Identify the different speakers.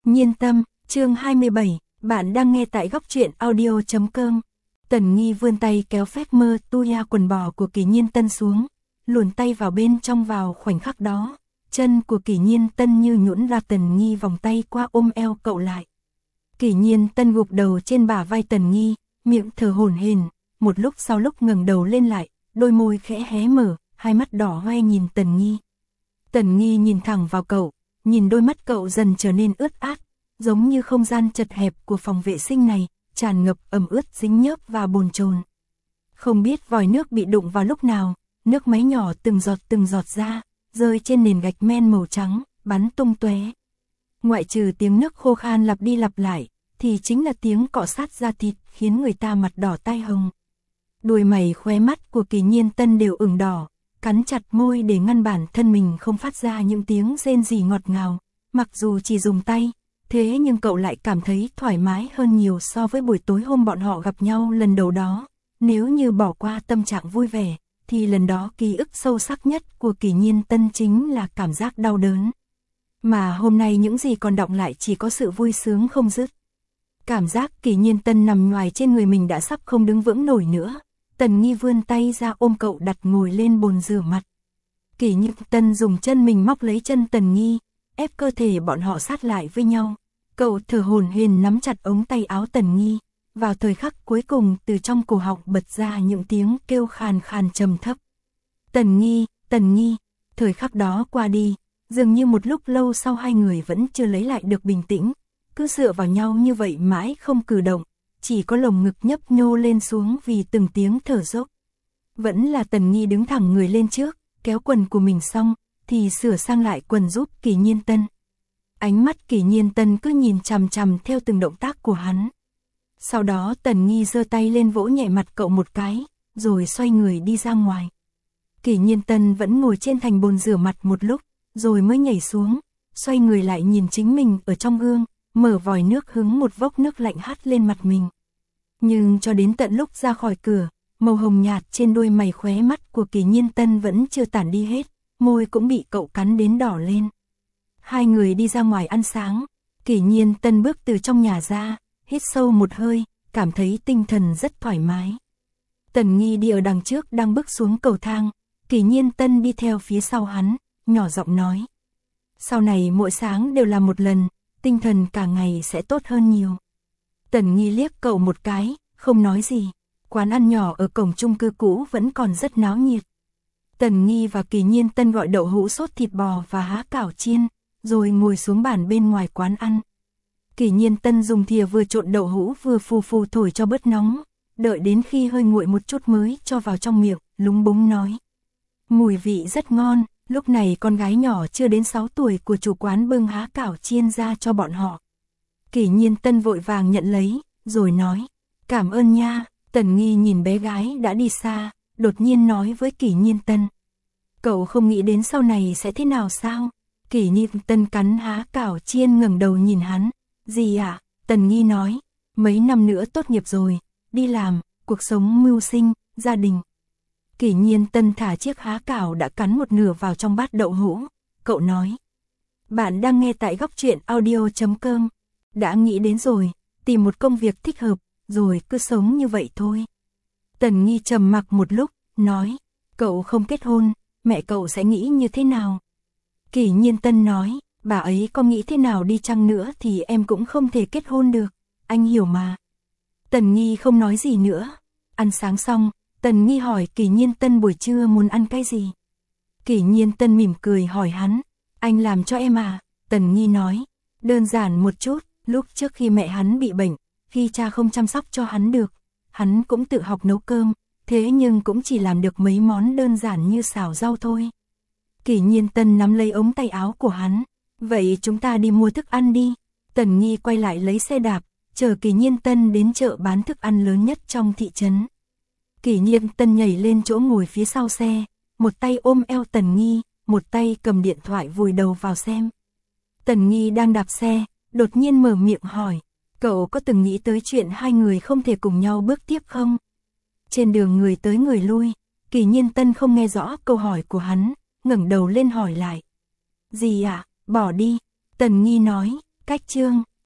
Speaker 1: Nhiên tâm, chương 27, bạn đang nghe tại góc truyện audio.com. Tần Nghi vươn tay kéo phép mơ tu ya quần bò của Kỷ Nhiên Tân xuống, luồn tay vào bên trong. Vào khoảnh khắc đó, chân của Kỷ Nhiên Tân như nhũn ra. Tần Nghi vòng tay qua ôm eo cậu lại. Kỷ Nhiên Tân gục đầu trên bả vai Tần Nghi, miệng thở hổn hển. Một lúc sau lúc ngẩng đầu lên lại, đôi môi khẽ hé mở, hai mắt đỏ hoe nhìn Tần Nghi. Tần Nghi nhìn thẳng vào cậu, nhìn đôi mắt cậu dần trở nên ướt át, giống như không gian chật hẹp của phòng vệ sinh này, tràn ngập ẩm ướt dính nhớp và bồn chồn. Không biết vòi nước bị đụng vào lúc nào, nước máy nhỏ từng giọt ra, rơi trên nền gạch men màu trắng, bắn tung tóe. Ngoại trừ tiếng nước khô khan lặp đi lặp lại, thì chính là tiếng cọ sát da thịt khiến người ta mặt đỏ tai hồng. Đuôi mày khóe mắt của Kỷ Nhiên Tân đều ửng đỏ, cắn chặt môi để ngăn bản thân mình không phát ra những tiếng rên rỉ ngọt ngào. Mặc dù chỉ dùng tay, thế nhưng cậu lại cảm thấy thoải mái hơn nhiều so với buổi tối hôm bọn họ gặp nhau lần đầu đó. Nếu như bỏ qua tâm trạng vui vẻ, thì lần đó ký ức sâu sắc nhất của Kỷ Nhiên Tân chính là cảm giác đau đớn. Mà hôm nay những gì còn đọng lại chỉ có sự vui sướng không dứt. Cảm giác Kỷ Nhiên Tân nằm nhoài trên người mình đã sắp không đứng vững nổi nữa. Tần Nghi vươn tay ra ôm cậu đặt ngồi lên bồn rửa mặt. Kỷ Nhiên Tân dùng chân mình móc lấy chân Tần Nghi, ép cơ thể bọn họ sát lại với nhau. Cậu thở hổn hển nắm chặt ống tay áo Tần Nghi. Vào thời khắc cuối cùng, từ trong cổ họng bật ra những tiếng kêu khàn khàn trầm thấp. Tần Nghi, Tần Nghi. Thời khắc đó qua đi, dường như một lúc lâu sau hai người vẫn chưa lấy lại được bình tĩnh, cứ dựa vào nhau như vậy mãi không cử động, chỉ có lồng ngực nhấp nhô lên xuống vì từng tiếng thở dốc. Vẫn là Tần Nghi đứng thẳng người lên trước, kéo quần của mình xong, thì sửa sang lại quần giúp Kỷ Nhiên Tân. Ánh mắt Kỷ Nhiên Tân cứ nhìn chằm chằm theo từng động tác của hắn. Sau đó Tần Nghi giơ tay lên vỗ nhẹ mặt cậu một cái, rồi xoay người đi ra ngoài. Kỷ Nhiên Tân vẫn ngồi trên thành bồn rửa mặt một lúc, rồi mới nhảy xuống, xoay người lại nhìn chính mình ở trong gương, mở vòi nước hứng một vốc nước lạnh hắt lên mặt mình. Nhưng cho đến tận lúc ra khỏi cửa, màu hồng nhạt trên đôi mày khóe mắt của Kỷ Nhiên Tân vẫn chưa tản đi hết, môi cũng bị cậu cắn đến đỏ lên. Hai người đi ra ngoài ăn sáng, Kỷ Nhiên Tân bước từ trong nhà ra, hít sâu một hơi, cảm thấy tinh thần rất thoải mái. Tần Nghi đi ở đằng trước đang bước xuống cầu thang, Kỷ Nhiên Tân đi theo phía sau hắn, nhỏ giọng nói. Sau này mỗi sáng đều làm một lần, tinh thần cả ngày sẽ tốt hơn nhiều. Tần Nghi liếc cậu một cái, không nói gì. Quán ăn nhỏ ở cổng chung cư cũ vẫn còn rất náo nhiệt. Tần Nghi và Kỷ Nhiên Tân gọi đậu hũ sốt thịt bò và há cảo chiên, rồi ngồi xuống bàn bên ngoài quán ăn. Kỷ Nhiên Tân dùng thìa vừa trộn đậu hũ vừa phù phù thổi cho bớt nóng, đợi đến khi hơi nguội một chút mới cho vào trong miệng, lúng búng nói. Mùi vị rất ngon. Lúc này con gái nhỏ chưa đến 6 tuổi của chủ quán bưng há cảo chiên ra cho bọn họ. Kỷ Nhiên Tân vội vàng nhận lấy, rồi nói, cảm ơn nha. Tần Nghi nhìn bé gái đã đi xa, đột nhiên nói với Kỷ Nhiên Tân. Cậu không nghĩ đến sau này sẽ thế nào sao? Kỷ Nhiên Tân cắn há cảo chiên ngẩng đầu nhìn hắn. Gì ạ? Tần Nghi nói, mấy năm nữa tốt nghiệp rồi, đi làm, cuộc sống mưu sinh, gia đình. Kỷ Nhiên Tân thả chiếc há cảo đã cắn một nửa vào trong bát đậu hũ, cậu nói. Bạn đang nghe tại góc truyện audio.com. Đã nghĩ đến rồi, tìm một công việc thích hợp, rồi cứ sống như vậy thôi. Tần Nghi trầm mặc một lúc, nói, cậu không kết hôn, mẹ cậu sẽ nghĩ như thế nào? Kỷ Nhiên Tân nói, bà ấy có nghĩ thế nào đi chăng nữa thì em cũng không thể kết hôn được, anh hiểu mà. Tần Nghi không nói gì nữa. Ăn sáng xong, Tần Nghi hỏi Kỷ Nhiên Tân buổi trưa muốn ăn cái gì. Kỷ Nhiên Tân mỉm cười hỏi hắn, anh làm cho em à? Tần Nghi nói, đơn giản một chút, lúc trước khi mẹ hắn bị bệnh, khi cha không chăm sóc cho hắn được, hắn cũng tự học nấu cơm, thế nhưng cũng chỉ làm được mấy món đơn giản như xào rau thôi. Kỷ Nhiên Tân nắm lấy ống tay áo của hắn, vậy chúng ta đi mua thức ăn đi. Tần Nghi quay lại lấy xe đạp, chở Kỷ Nhiên Tân đến chợ bán thức ăn lớn nhất trong thị trấn. Kỷ Nhiên Tân nhảy lên chỗ ngồi phía sau xe, một tay ôm eo Tần Nghi, một tay cầm điện thoại vùi đầu vào xem. Tần Nghi đang đạp xe, đột nhiên mở miệng hỏi, cậu có từng nghĩ tới chuyện hai người không thể cùng nhau bước tiếp không? Trên đường người tới người lui, Kỷ Nhiên Tân không nghe rõ câu hỏi của hắn, ngẩng đầu lên hỏi lại. Gì ạ? Bỏ đi. Tần Nghi nói, Cách chương